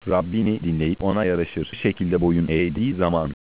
Rabbini dinleyip ona yaraşır şekilde boyun eğdiği zaman